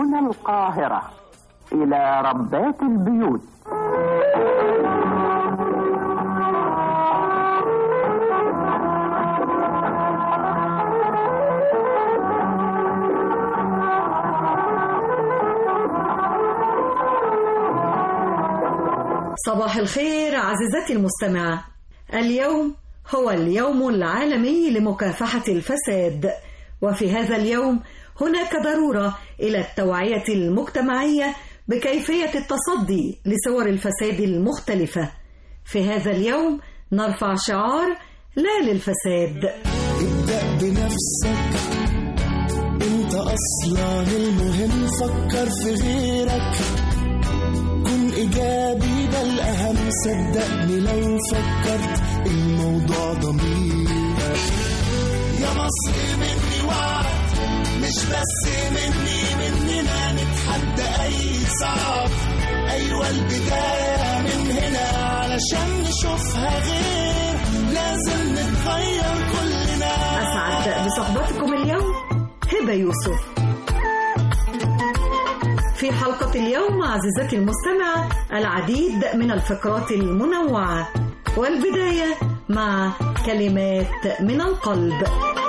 من القاهرة إلى ربات البيوت. صباح الخير عزيزتي المستمعة. اليوم هو اليوم العالمي لمكافحة الفساد، وفي هذا اليوم هناك ضرورة إلى التوعية المجتمعية بكيفية التصدي لصور الفساد المختلفة. في هذا اليوم نرفع شعار لا للفساد. ابدأ بنفسك، انت أصلا المهم، فكر في غيرك، كن إيجابي ده الأهم، صدقني لو فكرت الموضوع ضمير. يا مصر مني وعد، مش بس مننا نتحدى أي صعب، أيوة البداية من هنا، علشان نشوفها غير لازم نتغير كلنا. أسعد بصحبتكم اليوم هبة يوسف. في حلقة اليوم عزيزتي المستمعة العديد من الفقرات المنوعة، والبداية مع كلمات من القلب.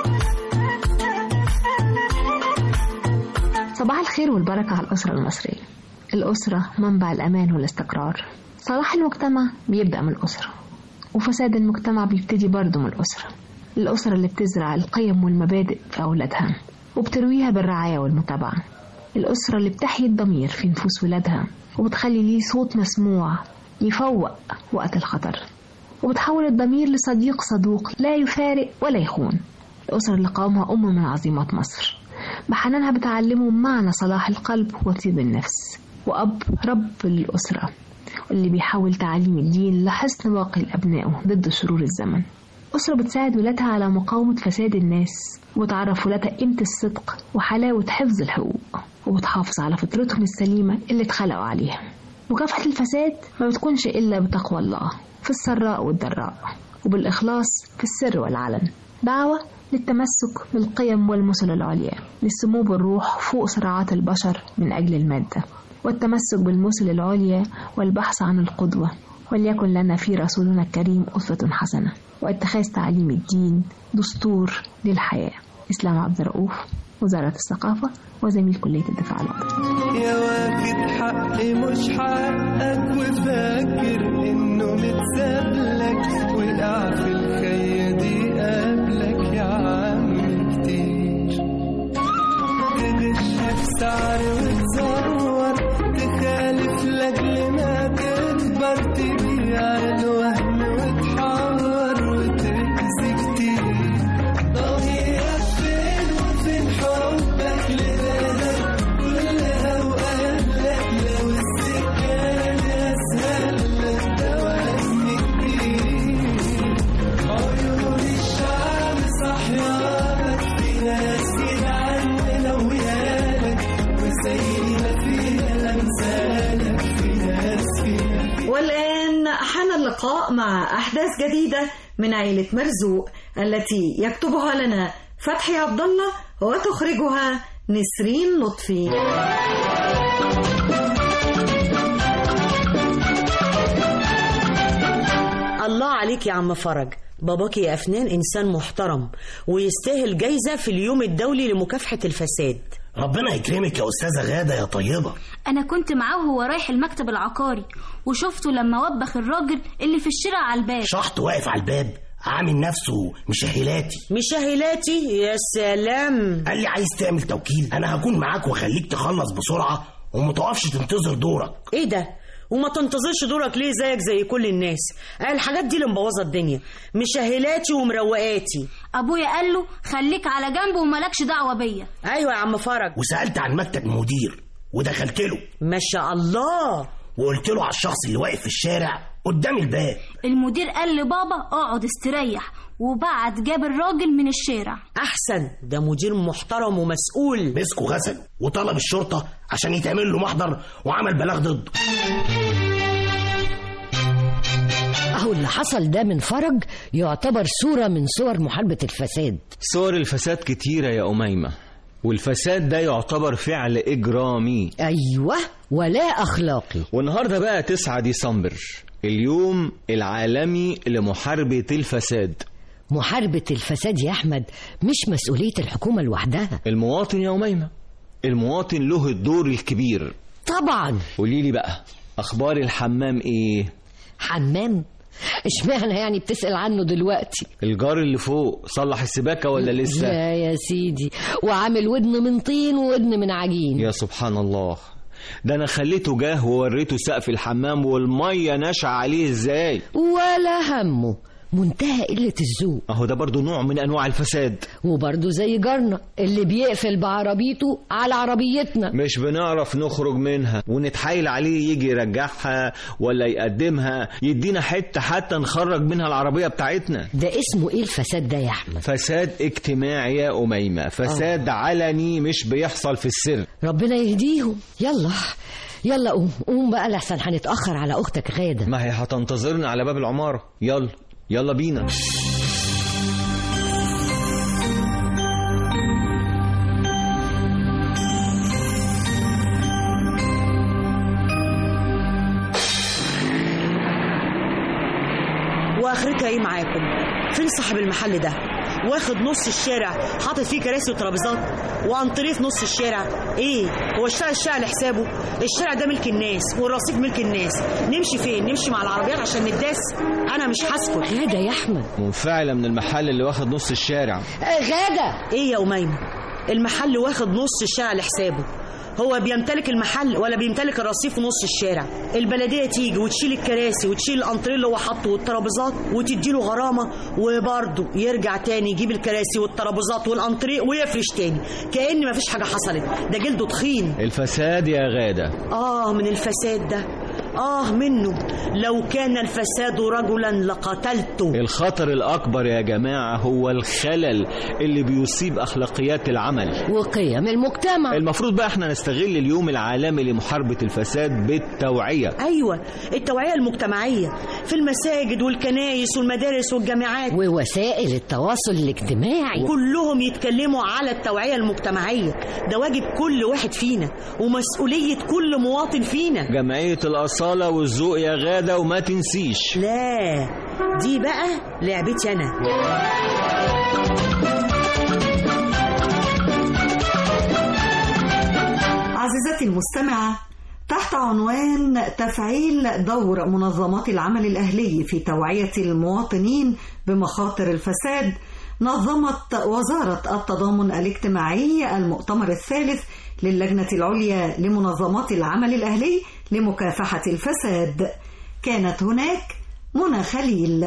صباح الخير والبركة على الأسرة المصرية. الأسرة منبع الأمان والاستقرار. صلاح المجتمع بيبدأ من الأسرة، وفساد المجتمع بيبتدي برضه من الأسرة. الأسرة اللي بتزرع القيم والمبادئ في أولادها وبترويها بالرعاية والمتابعة. الأسرة اللي بتحيي الضمير في نفوس ولادها وبتخلي ليه صوت مسموع يفوق وقت الخطر، وبتحول الضمير لصديق صدوق لا يفارق ولا يخون. الأسرة اللي قامها أم من عظيمات مصر، بحنانها بتعلمه معنى صلاح القلب وطيب النفس، وأب رب للأسرة اللي بيحاول تعليم الدين لحسن باقي الأبناء ضد شرور الزمن. أسرة بتساعد ولادها على مقاومة فساد الناس، وبتعرف ولادها قيمة الصدق وحلاوة حفظ الحقوق، وبتحافظ على فطرتهم السليمة اللي اتخلقوا عليها. مكافحة الفساد ما بتكونش إلا بتقوى الله في السراء والضراء، وبالإخلاص في السر والعلن. دعوة للتمسك بالقيم والمثل العليا، للسمو بالروح فوق صراعات البشر من أجل المادة، والتمسك بالمثل العليا والبحث عن القدوة. وليكن لنا في رسولنا الكريم أسوة حسنة، واتخاذ تعليم الدين دستور للحياة. إسلام عبد الرؤوف، وزارة الثقافة، وزميل كلية الدفاع الوطني. يا واخد حقي مش حقك، وفاكر إنه متسابلك، وقع في الخية دي قبلك يا عم كتير. تغش في سعر وتزور، تخالف لأجل ما تكبر، تبيع الوهم وتحور وتأذي كتير. ضميرك فين وفين حبك لبلدك كلها وأهلك، لو السكان أسهل لك ده وزن كبير. عيون الشعب صحيانك، في ناس كده عندنا ويالك، وزي ما فيها أمثالك في ناس فيها. والآن حان اللقاء مع أحداث جديدة من عائلة مرزوق التي يكتبها لنا فتحي عبد الله وتخرجها نسرين لطفي. الله عليك يا عم فرج، باباك يا أفنان إنسان محترم ويستاهل جايزة في اليوم الدولي لمكافحة الفساد. ربنا يكرمك يا أستاذة غادة يا طيبة. أنا كنت معاه وهو رايح المكتب العقاري، وشفته لما وبخ الراجل اللي في الشارع على الباب. شحط واقف على الباب عامل نفسه مشاهلاتي. يا سلام. قال لي عايز تعمل توكيل، أنا هكون معاك وخليك تخلص بسرعة ومتوقفش تنتظر دورك. إيه ده؟ وما تنتظرش دورك ليه زيك زي كل الناس؟ الحاجات دي اللي مبوظه الدنيا، مشاهلاتي ومروقاتي. ابويا قال له خليك على جنب ومالكش دعوه بيا. ايوه يا عم فرج. وسالت عن مكتب المدير ودخلت له. ما شاء الله. وقلت له على الشخص اللي واقف في الشارع قدام الباب. المدير قال لبابا اقعد استريح، وبعد جاب الراجل من الشارع. احسن، ده مدير محترم ومسؤول. مسكه غسل وطلب الشرطه عشان يتعمل له محضر وعمل بلاغ ضده. اهو اللي حصل ده من فرج يعتبر صورة من صور محاربة الفساد. صور الفساد كتيرة يا أميمة، والفساد ده يعتبر فعل إجرامي. أيوة، ولا أخلاقي. والنهاردة بقى 9 ديسمبر، اليوم العالمي لمحاربة الفساد. محاربة الفساد يا أحمد مش مسؤولية الحكومة لوحدها. المواطن يا أميمة، المواطن له الدور الكبير طبعا. قوليلي بقى، أخبار الحمام إيه؟ حمام؟ اشمعنى يعني بتسأل عنه دلوقتي؟ الجار اللي فوق صلح السباكة ولا لسه؟ لا يا سيدي، وعامل ودن من طين وودن من عجين. يا سبحان الله، ده أنا خليته جاه ووريته سقف الحمام والمية ناشعة عليه إزاي. ولا همه، منتهى قلة الذوق. اهو ده برضو نوع من انواع الفساد. وبرضو زي جارنا اللي بيقفل بعربيته على عربيتنا، مش بنعرف نخرج منها ونتحايل عليه يجي يرجعها ولا يقدمها، يدينا حتة حتى نخرج منها العربية بتاعتنا. ده اسمه ايه الفساد ده يا احمد؟ فساد اجتماعي يا أميمة، فساد علني مش بيحصل في السر. ربنا يهديهم. يلا قوم بقى لحسن هنتأخر على اختك غادة. ما هي هتنتظرنا على باب العمارة. يلا بينا. واخرتها ايه معاكم؟ فين صاحب المحل ده؟ واخد نص الشارع حاطط فيه كراسي وترابيزات وانطريه في نص الشارع. ايه هو اشترى الشارع لحسابه؟ الشارع ده ملك الناس والرصيف ملك الناس. نمشي فين؟ نمشي مع العربيات عشان نداس؟ انا مش هسكت. غادة يا احمد، منفعلة من المحل اللي واخد نص الشارع. غادة. ايه يا أميمة؟ المحل واخد نص الشارع لحسابه. هو بيمتلك المحل ولا بيمتلك الرصيف ونص الشارع؟ البلديه تيجي وتشيل الكراسي وتشيل الانطريه اللي هو حاطه والترابيزات وتديله غرامه، وبرضه يرجع تاني يجيب الكراسي والترابيزات والانطريه ويفرش تاني كأن مفيش حاجه حصلت. ده جلده تخين. الفساد يا غادة. من الفساد ده، منه. لو كان الفساد رجلا لقتلته. الخطر الأكبر يا جماعة هو الخلل اللي بيصيب أخلاقيات العمل وقيم المجتمع. المفروض بقى احنا نستغل اليوم العالمي لمحاربة الفساد بالتوعية. أيوة، التوعية المجتمعية في المساجد والكنائس والمدارس والجامعات ووسائل التواصل الاجتماعي، كلهم يتكلموا على التوعية المجتمعية. ده واجب كل واحد فينا ومسؤولية كل مواطن فينا. جمعية الأصالة والذوق يا غادة، وما تنسيش. لا، دي بقى لعبتي أنا. عزيزتي المستمعة، تحت عنوان تفعيل دور منظمات العمل الأهلي في توعية المواطنين بمخاطر الفساد، نظمت وزارة التضامن الاجتماعي المؤتمر الثالث للجنة العليا لمنظمات العمل الأهلي لمكافحة الفساد. كانت هناك منى خليل.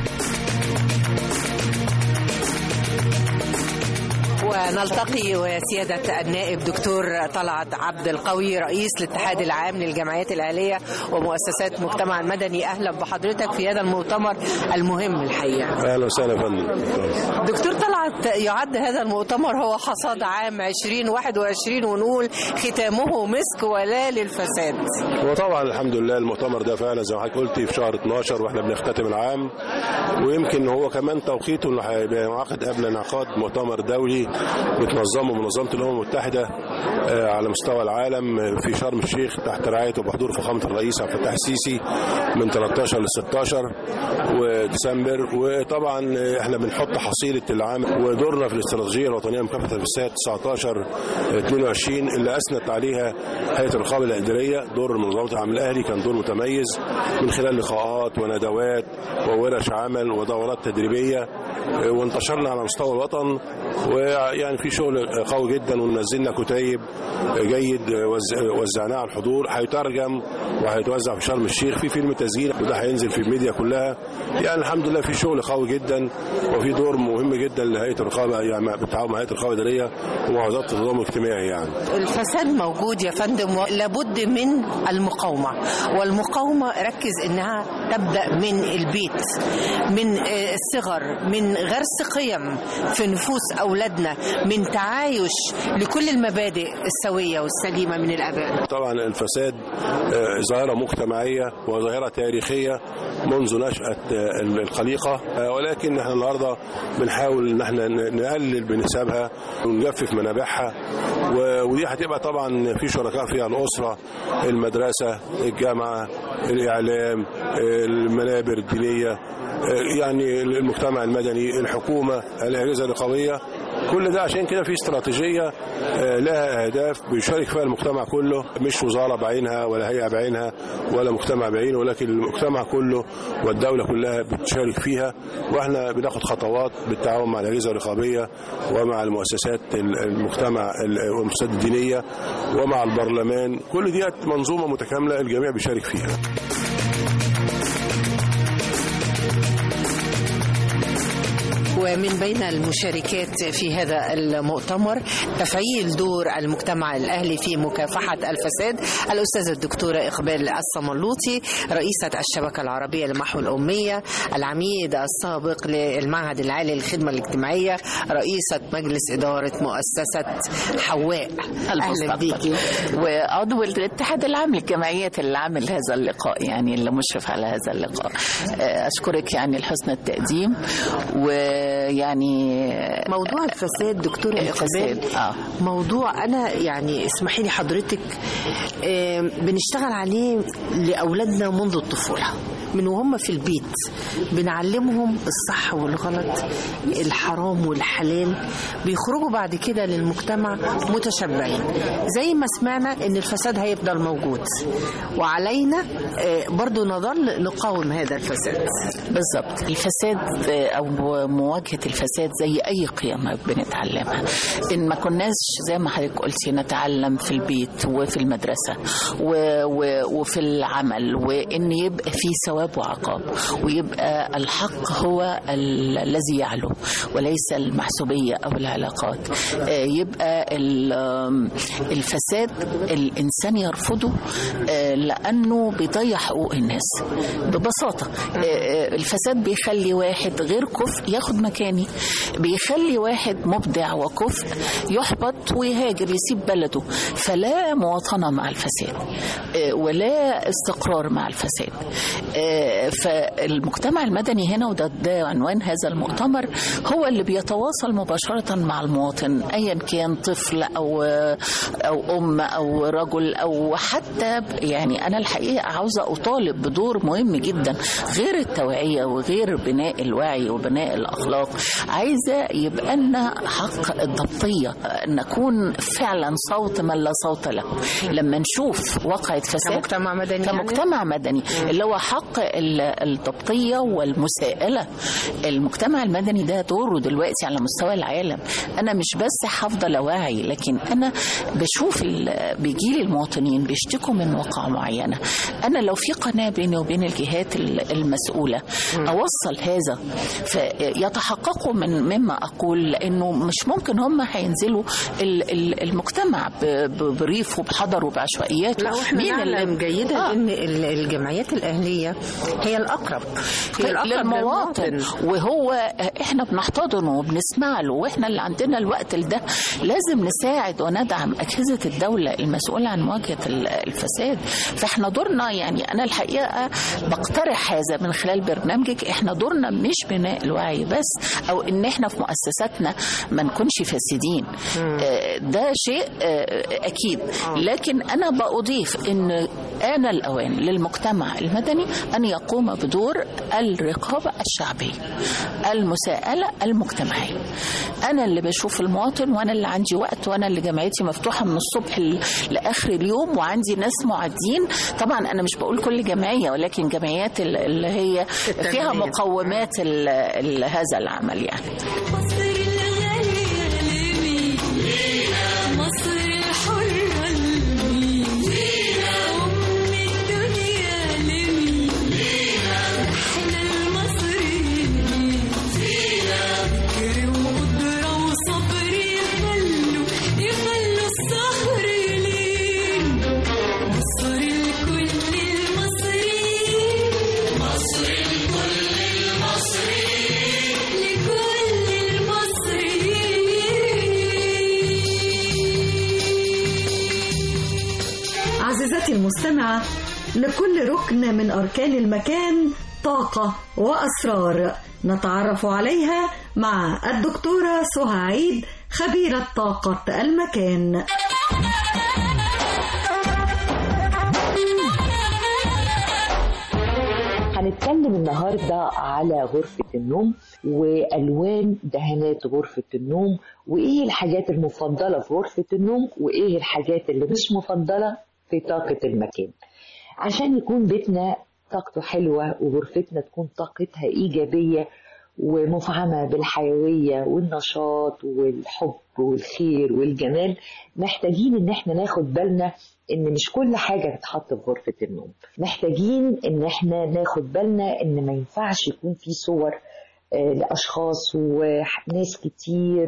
ونلتقي وسيادة النائب دكتور طلعت عبد القوي رئيس الاتحاد العام للجمعيات الأهلية ومؤسسات المجتمع المدني. أهلا بحضرتك في هذا المؤتمر المهم الحقيقة. أهلا وسهلا فندم. دكتور طلعت، يعد هذا المؤتمر هو حصاد عام 2021 ونقول ختامه مسك ولا للفساد. وطبعا الحمد لله المؤتمر ده فعلا زي ما حضرتك قلتي في شهر 12 واحنا بنختتم العام، ويمكن هو كمان توقيته انه هيبقى معقد قبل انعقاد مؤتمر دولي بتنظمه منظمة الأمم المتحدة على مستوى العالم في شرم الشيخ تحت رعاية وبحضور فخامة الرئيس عبد الفتاح السيسي من 13 ل 16 وديسمبر. وطبعا احنا بنحط حصيلة العام ودورنا في الاستراتيجية الوطنية لمكافحة الفساد 19-22 اللي أثنت عليها هيئة الرقابة الإدارية. دور منظمة العمل الأهلي كان دور متميز من خلال لقاءات وندوات وورش عمل ودورات تدريبية، وانتشرنا على مستوى الوطن، ويعني في شغل قوي جدا، ونزلنا كتيب جيد وزعناه على الحضور، هيترجم وهيتوزع في شرم الشيخ في فيلم تسجيل، وده هينزل في الميديا كلها. يعني الحمد لله في شغل قوي جدا، وفي دور مهم جدا لهيئه الرقابه، يعني بالتعاون مع هيئه الرقابه الاداريه ومعاهدات التضامن الاجتماعي. يعني الفساد موجود يا فندم، ولابد من المقاومه، والمقاومه ركز انها تبدا من البيت، من الصغر، من غرس قيم في نفوس أولادنا، من تعايش لكل المبادئ المبادئ السوية والسليمة من الآباء؟ طبعا الفساد ظاهرة مجتمعية وظاهرة تاريخية منذ نشأة الخليقة، ولكن احنا النهارده بنحاول ان احنا نقلل بنسبها ونجفف منابعها، ودي هتبقى طبعا في شركاء فيها الأسرة، المدرسة، الجامعة، الإعلام، المنابر الدينية، يعني المجتمع المدني، الحكومة، الأجهزة الرقابية. كل ده عشان كده في استراتيجية لها أهداف بيشارك فيها المجتمع كله، مش وزارة بعينها ولا هيئة بعينها ولا مجتمع بعينه، ولكن المجتمع كله والدولة كلها بتشارك فيها. واحنا بناخد خطوات بالتعاون مع الأجهزة الرقابية ومع المؤسسات المجتمع والمؤسسات الدينية ومع البرلمان. كل دي منظومة متكاملة الجميع بيشارك فيها. ومن بين المشاركات في هذا المؤتمر تفعيل دور المجتمع الأهلي في مكافحة الفساد، الأستاذة الدكتورة إقبال الصملوطي رئيسة الشبكة العربية لمحو الأمية، العميد السابق للمعهد العالي للخدمة الاجتماعية، رئيسة مجلس إدارة مؤسسة حواء. أهلا بيكي. وعضو الاتحاد العام للجمعيات اللي عامل هذا اللقاء، يعني اللي مشرف على هذا اللقاء. أشكرك يعني لحسن التقديم. ويعني موضوع الفساد دكتورة إقبال موضوع أنا يعني اسمحي لي حضرتك بنشتغل عليه لأولادنا منذ الطفولة، من وهم في البيت بنعلمهم الصح والغلط، الحرام والحلال، بيخرجوا بعد كده للمجتمع متشبعين. زي ما سمعنا ان الفساد هيفضل موجود، وعلينا برضو نظل نقاوم هذا الفساد. بالضبط. الفساد او مواجهة الفساد زي اي قيم بنتعلمها. ان ما كناش زي ما حضرتك قلتي نتعلم في البيت وفي المدرسة وفي العمل، وان يبقى في ثواب وعقاب، ويبقى الحق هو الذي يعلو وليس المحسوبية أو العلاقات. يبقى الفساد الإنسان يرفضه لأنه بيضيع حقوق الناس ببساطة. الفساد بيخلي واحد غير كفء ياخد مكاني، بيخلي واحد مبدع وكفء يحبط ويهاجر يسيب بلده. فلا مواطنة مع الفساد ولا استقرار مع الفساد. فالمجتمع المدني هنا، وده عنوان هذا المؤتمر، هو اللي بيتواصل مباشرة مع المواطن، أيا كان طفل أو أم أو رجل أو حتى يعني أنا الحقيقة عاوزة أطالب بدور مهم جدا غير التوعية وغير بناء الوعي وبناء الأخلاق. عايزة يبقى لنا حق الضبطية، نكون فعلا صوت من لا صوت له. لما نشوف واقعة فساد كمجتمع مدني اللي هو حق الضبطية والمساءلة. المجتمع المدني ده دوره دلوقتي على مستوى العالم. أنا مش بس حافظة وعي، لكن أنا بشوف بيجيلي المواطنين بيشتكوا من واقعة معينة. أنا لو في قناة بيني وبين الجهات المسؤولة أوصل هذا فيتحققوا مما أقول، لأنه مش ممكن هم هينزلوا المجتمع بريف وبحضر وبعشوائيات. لا، وإحنا نعلم جيدا إن الجمعيات الأهلية هي الأقرب للمواطن، وهو احنا بنحتضنه وبنسمع له، واحنا اللي عندنا الوقت ده لازم نساعد وندعم أجهزة الدولة المسؤولة عن مواجهة الفساد. فاحنا دورنا، يعني أنا الحقيقة بقترح هذا من خلال برنامجك، احنا دورنا مش بناء الوعي بس، أو إن احنا في مؤسساتنا ما نكونش فاسدين. ده شيء أكيد، لكن أنا بأضيف إن آن الأوان للمجتمع المدني أن يقوم بدور الرقابة الشعبية، المساءلة المجتمعية. أنا اللي بشوف المواطن، وأنا اللي عندي وقت، وأنا اللي جمعيتي مفتوحة من الصبح لآخر اليوم، وعندي ناس معدين. طبعا أنا مش بقول كل جمعية، ولكن جمعيات اللي هي فيها مقومات هذا العمل يعني. مصر الكل المصري، لكل عزيزتي المستمعة، لكل ركن من أركان المكان طاقة وأسرار نتعرف عليها مع الدكتورة سهى عيد، خبيرة طاقة المكان. هنتكلم النهاردة على غرفة النوم وألوان دهانات غرفة النوم، وإيه الحاجات المفضلة في غرفة النوم وإيه الحاجات اللي مش مفضلة في طاقة المكان، عشان يكون بيتنا طاقته حلوة وغرفتنا تكون طاقتها إيجابية ومفعمة بالحيوية والنشاط والحب والخير والجمال. محتاجين إن احنا ناخد بالنا إن مش كل حاجة تتحط في غرفة النوم. محتاجين إن احنا ناخد بالنا إن ما ينفعش يكون في صور لأشخاص وناس كتير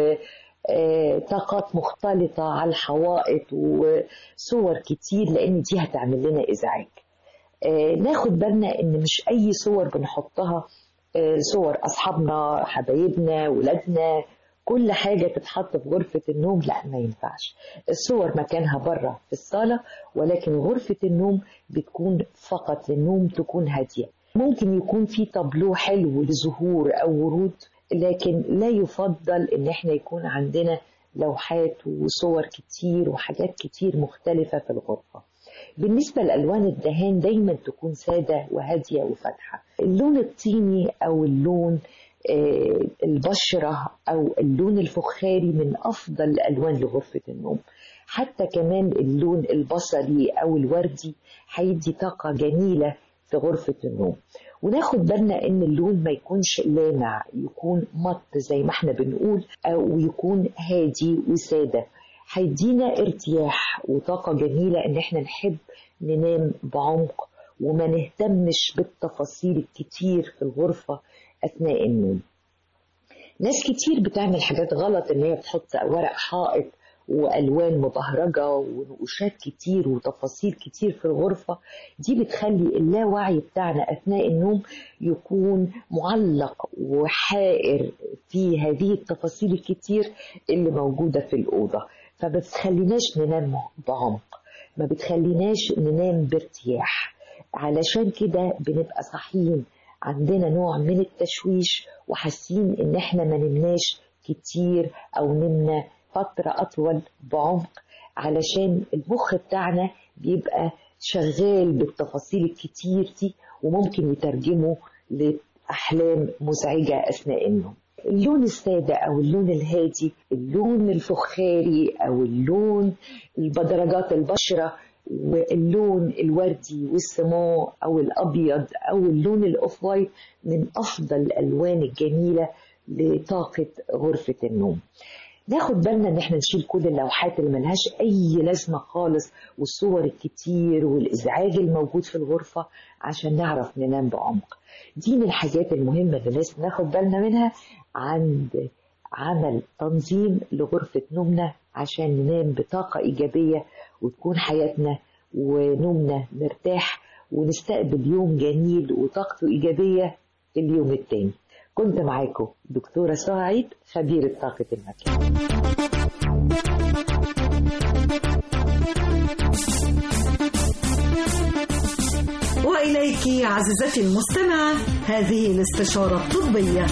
وطاقات مختلطة على الحوائط وصور كتير، لأن دي هتعمل لنا إزعاج. ناخد بالنا إن مش أي صور بنحطها، صور أصحابنا حبايبنا ولادنا، كل حاجة تتحط في غرفة النوم لا، ما ينفعش. الصور مكانها بره في الصالة، ولكن غرفة النوم بتكون فقط للنوم، تكون هادية. ممكن يكون في طابلو حلو لزهور أو ورود، لكن لا يفضل إن احنا يكون عندنا لوحات وصور كتير وحاجات كتير مختلفة في الغرفة. بالنسبة لألوان الدهان دايما تكون سادة وهادية وفاتحة. اللون الطيني أو اللون البشرة أو اللون الفخاري من أفضل الألوان لغرفة النوم. حتى كمان اللون البصري أو الوردي هيدي طاقة جميلة في غرفة النوم. وناخد بالنا إن اللون ما يكونش لامع، يكون مط زي ما احنا بنقول، أو يكون هادي وسادة، هيدينا ارتياح وطاقة جميلة إن احنا نحب ننام بعمق وما نهتمش بالتفاصيل الكتير في الغرفة أثناء النوم. ناس كتير بتعمل حاجات غلط، إن هي بتحط ورق حائط وألوان مبهرجة ونقوشات كتير وتفاصيل كتير في الغرفة. دي بتخلي اللاوعي بتاعنا أثناء النوم يكون معلق وحائر في هذه التفاصيل الكتير اللي موجودة في الأوضة، فما بتخليناش ننام بعمق، ما بتخليناش ننام بارتياح. علشان كده بنبقى صاحيين عندنا نوع من التشويش وحاسين ان احنا ما نمناش كتير او نمنا فترة اطول بعمق، علشان المخ بتاعنا بيبقى شغال بالتفاصيل الكتير دي وممكن يترجمه لأحلام مزعجة أثناء النوم. اللون السادة أو اللون الهادي، اللون الفخاري أو اللون البدرجات البشرة، واللون الوردي والسمو أو الأبيض أو اللون الأوف وايت من أفضل الألوان الجميلة لطاقة غرفة النوم. ناخد بالنا ان احنا نشيل كل اللوحات اللي ملهاش اي لازمة خالص والصور الكتير والازعاج الموجود في الغرفة عشان نعرف ننام بعمق. دي من الحاجات المهمة اللي لازم ناخد بالنا منها عند عمل تنظيم لغرفة نومنا عشان ننام بطاقة إيجابية وتكون حياتنا ونومنا مرتاح ونستقبل يوم جميل وطاقته إيجابية اليوم التاني. كنت معاكم دكتورة سهى عيد، خبيرة طاقة المكان. وإليك عزيزتي المستمعة هذه الاستشارة الطبية.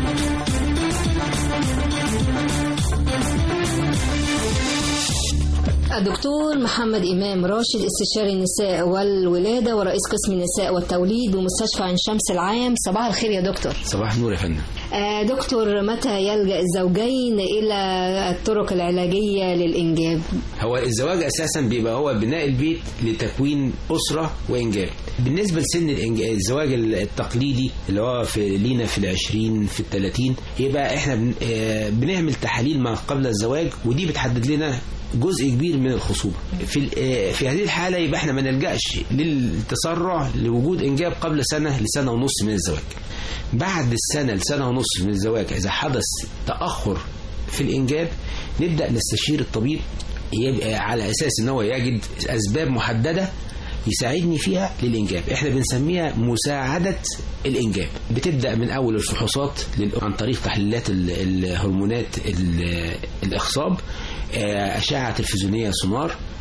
الدكتور محمد إمام راشد، استشاري النساء والولادة ورئيس قسم النساء والتوليد بمستشفى عين شمس العام. صباح الخير يا دكتور. صباح النور يا فندم. دكتور، متى يلجأ الزوجين إلى الطرق العلاجية للإنجاب؟ هو الزواج أساسا بيبقى هو بناء البيت لتكوين أسرة وإنجاب. بالنسبة لسن الزواج التقليدي اللي هو لينا في 20 في 30، يبقى احنا بنعمل تحاليل ما قبل الزواج، ودي بتحدد لنا جزء كبير من الخصوبة. في هذه الحالة يبقى احنا ما نلجأش للتسرع لوجود إنجاب قبل سنة لسنة ونص من الزواج. بعد السنة لسنة ونص من الزواج إذا حدث تأخر في الإنجاب نبدأ نستشير الطبيب، يبقى على أساس أنه يجد أسباب محددة يساعدني فيها للإنجاب. احنا بنسميها مساعدة الإنجاب. بتبدأ من أول الفحوصات عن طريق تحليلات الهرمونات الإخصاب، أشعة تلفزيونية سونار،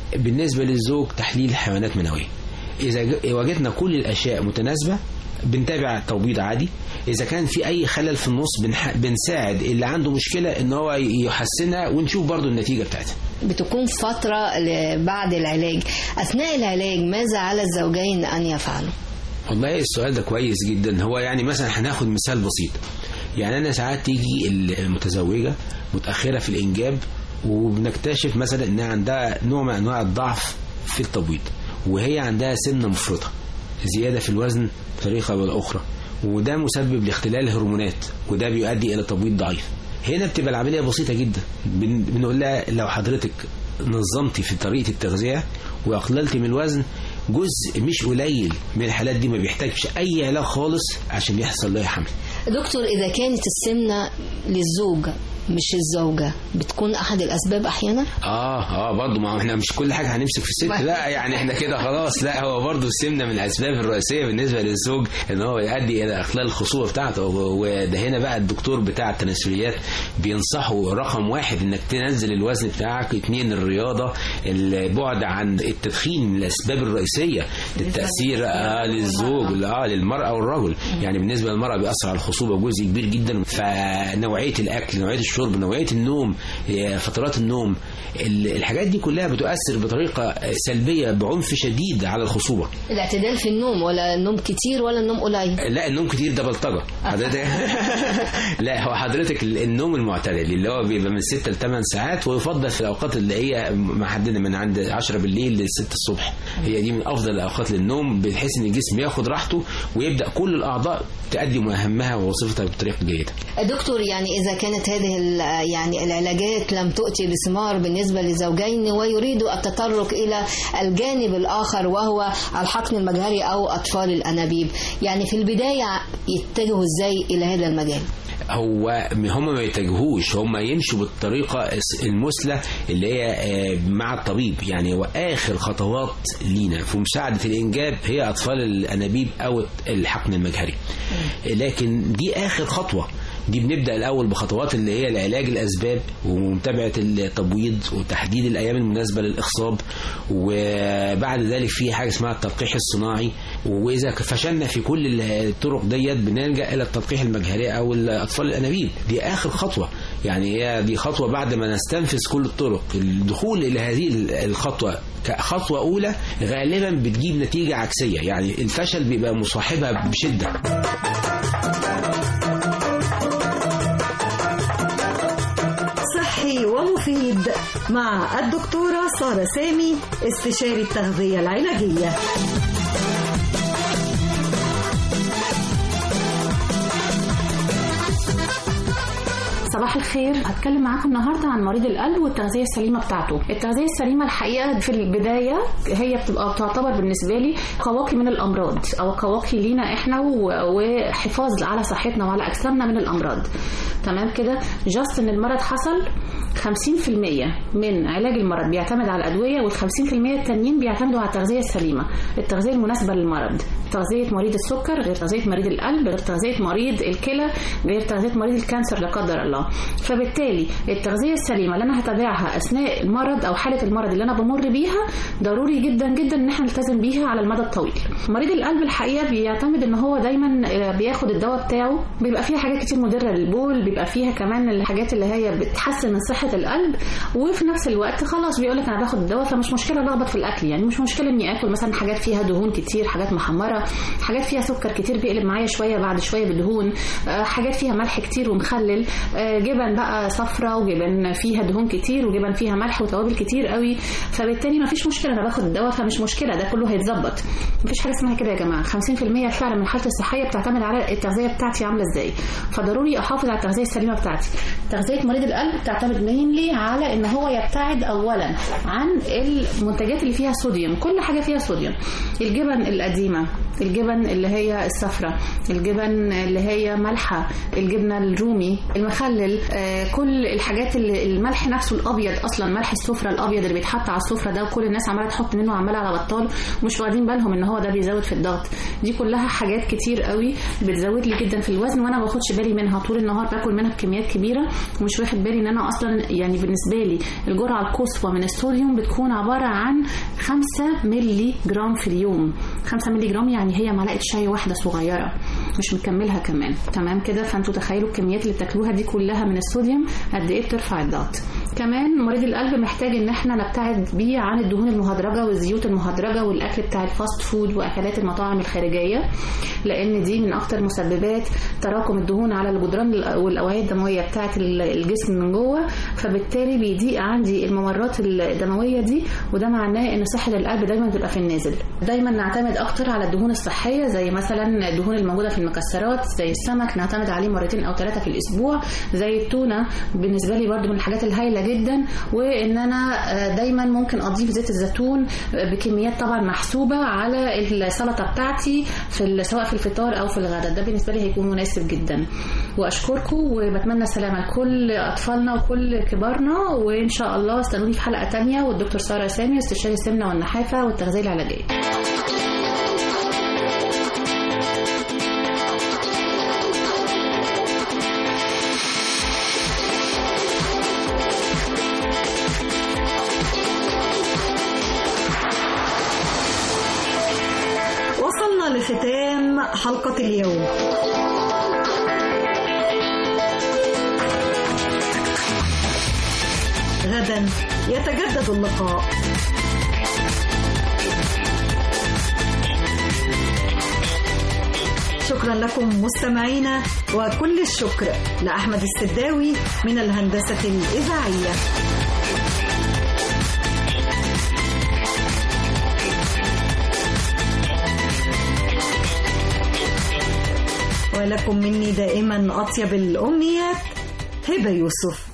بالنسبة للزوج تحليل حيوانات منوية. إذا وجدنا كل الأشياء متناسبة بنتابع تبويض عادي. إذا كان في أي خلل في النص بنساعد اللي عنده مشكلة إن هو يحسنها ونشوف برضو النتيجة بتاعتها. بتكون فترة بعد العلاج، أثناء العلاج ماذا على الزوجين أن يفعلوا؟ والله السؤال ده كويس جدا. هو يعني مثلا هناخد مثال بسيط. يعني أنا ساعات تيجي المتزوجة متأخرة في الإنجاب وبنكتشف مثلا إنها عندها نوع من أنواع الضعف في التبويض، وهي عندها سمنة مفرطة، زيادة في الوزن بطريقة أو الأخرى، وده مسبب لاختلال الهرمونات وده بيؤدي إلى تبويض ضعيف. هنا بتبقى العملية بسيطة جدا. بنقول لها لو حضرتك نظمتي في طريقة التغذية وأقللتي من الوزن، جزء مش قليل من الحالات دي ما بيحتاجش أي علاج خالص عشان يحصل لها حمل. دكتور، إذا كانت السمنة للزوج مش الزوجة بتكون أحد الأسباب أحيانا؟ برضو ما احنا مش كل حاجة هنمسك في الست، لا يعني احنا كده خلاص، لا هو برضو السمنة من الأسباب الرئيسية بالنسبة للزوج ان هو يؤدي إلى إخلال الخصوبة بتاعته. وده هنا بقى الدكتور بتاع التناسليات بينصحه رقم 1 انك تنزل الوزن بتاعك، 2 الرياضة، البعد عن التدخين من الأسباب الرئيسية للتأثير للزوج للمرأة والرجل. يعني بالنسبة للمرأة بيأثر على الخصوبة جزء كبير جدا. فنوعية الأكل، نوعية الشرب، نوعية النوم، فترات النوم، الحاجات دي كلها بتؤثر بطريقة سلبية بعنف شديد على الخصوبة. الاعتدال في النوم، ولا النوم كتير ولا النوم قليل؟ لا النوم كتير ده بلطجة حضرتك. لا هو حضرتك النوم المعتدل اللي هو بيبقى من 6 ل 8 ساعات، ويفضل في الأوقات اللي هي محددة من عند 10 بالليل ل 6 الصبح. هي دي من أفضل الأوقات للنوم، بحيث إن الجسم ياخد راحته ويبدأ كل الأعضاء تؤدي مهامها ووظيفتها بطريقة جيدة. دكتور، يعني إذا كانت هذه يعني العلاجات لم تؤتي بثمار بالنسبة للزوجين ويريدوا التطرق إلى الجانب الآخر وهو الحقن المجهري أو أطفال الأنابيب، يعني في البداية يتجهوا إزاي إلى هذا المجال؟ هم ما يتجهوش، هم يمشوا بالطريقة المثلى اللي هي مع الطبيب. يعني وآخر خطوات لينا في مساعدة الإنجاب هي أطفال الأنابيب أو الحقن المجهري، لكن دي آخر خطوة. دي بنبدأ الأول بخطوات اللي هي العلاج الأسباب ومتابعة التبويض وتحديد الأيام المناسبة للإخصاب، وبعد ذلك في حاجة اسمها التلقيح الصناعي. وإذا فشلنا في كل الطرق ديت بنلجأ إلى التلقيح المجهري أو الأطفال الأنابيب. دي آخر خطوة، يعني هي دي خطوة بعد ما نستنفذ كل الطرق. الدخول إلى هذه الخطوة كخطوة أولى غالبا بتجيب نتيجة عكسية، يعني الفشل بيبقى مصاحبها بشدة. صحي ومفيد مع الدكتورة سارة سامي، استشاري التغذية العلاجية. صباح الخير. هتكلم معاكم النهارده عن مريض القلب والتغذيه السليمه بتاعته. التغذيه السليمه الحقيقه في البدايه هي بتعتبر بالنسبه لي قواقي من الامراض، او قواقي لينا احنا وحفاظ على صحتنا وعلى اجسامنا من الامراض. تمام كده؟ جاست ان المرض حصل 50% من علاج المرض بيعتمد على الادويه، وال50% التانيين بيعتمدوا على التغذيه السليمه، التغذيه المناسبه للمرض. تغذيه مريض السكر غير تغذيه مريض القلب، غير تغذيه مريض الكلى، غير تغذيه مريض الكانسر لا قدر الله. فبالتالي التغذيه السليمه اللي انا هتابعها اثناء المرض او حاله المرض اللي انا بمر بيها ضروري جدا جدا ان احنا نلتزم بيها على المدى الطويل. مريض القلب الحقيقه بيعتمد ان هو دايما بياخد الدواء بتاعه، بيبقى فيها حاجات كتير مضره للبول، بيبقى فيها كمان الحاجات اللي هي بتحسن من صحه القلب، وفي نفس الوقت خلاص بيقول لك انا باخد الدواء فمش مشكله لخبط في الاكل. يعني مش مشكله اني اكل مثلا حاجات فيها دهون كتير، حاجات محمره، حاجات فيها سكر كتير بيقلب معايا شويه بعد شويه بالدهون، حاجات فيها ملح كتير ومخلل، جبن بقى صفرة وجبن فيها دهون كتير وجبن فيها ملح وتوابل كتير قوي. فبالتالي ما فيش مشكله انا باخد الدواء فمش مشكله، ده كله هيتظبط. ما فيش حاجه اسمها كده يا جماعه. 50% فعلا من حالتي الصحيه بتعتمد على التغذيه بتاعتي عامله ازاي، فضروري احافظ على التغذيه السليمه بتاعتي. تغذيه مريض القلب بتعتمد مينلي على ان هو يبتعد اولا عن المنتجات اللي فيها صوديوم. كل حاجه فيها صوديوم، الجبن القديمه، الجبن اللي هي الصفرة، الجبن اللي هي ملحة، الجبنة الرومي، المخلل، كل الحاجات اللي الملح نفسه الأبيض أصلا، ملح السفرة الأبيض اللي بيتحط على السفرة ده وكل الناس عمالة تحط منه عمالة على بطال ومش واخدين بالهم ان هو ده بيزود في الضغط. دي كلها حاجات كتير قوي بتزود لي جدا في الوزن، وانا ما باخدش بالي منها طول النهار، باكل منها بكميات كبيرة ومش واخد بالي ان انا اصلا يعني بالنسبة لي الجرعة القصوى من الصوديوم بتكون عبارة عن 5 ملي جرام في اليوم. 5 ملي جرام يعني هي معلقة شاي واحدة صغيرة، مش مكملها كمان. تمام كده؟ فانتوا تخيلوا الكميات اللي بتاكلوها دي كلها من الصوديوم قد ايه بترفع الضغط. كمان مريض القلب محتاج ان احنا نبتعد بيه عن الدهون المهدرجة والزيوت المهدرجة والاكل بتاع الفاست فود واكلات المطاعم الخارجية، لان دي من اكتر مسببات تراكم الدهون على الجدران والاوعية الدموية بتاعة الجسم من جوه، فبالتالي بيضيق عندي الممرات الدموية دي، وده معناه ان صحة القلب دايما تبقى في النازل. دايما نعتمد اكتر على الدهون الصحية، زي مثلا الدهون الموجودة في المكسرات، زي السمك نعتمد عليه 2 أو 3 في الاسبوع، زي التونة بالنسبة لي برضو من الحاجات الهائلة جدا. وان انا دايما ممكن اضيف زيت الزيتون بكميات طبعا محسوبة على السلطة بتاعتي سواء في الفطار او في الغداء، ده بالنسبة لي هيكون مناسب جدا. واشكركم وبتمنى السلامة لكل اطفالنا وكل كبارنا، وان شاء الله استنوني في حلقة تانية، والدكتور سارة سامي استشاري السمنة والنحافة والتغذية العلاجية. وصلنا لختام حلقة اليوم. غدا يتجدد اللقاء. شكرا لكم مستمعينا، وكل الشكر لأحمد السداوي من الهندسة الإذاعية. ولكم مني دائما أطيب الأمنيات، هبة يوسف.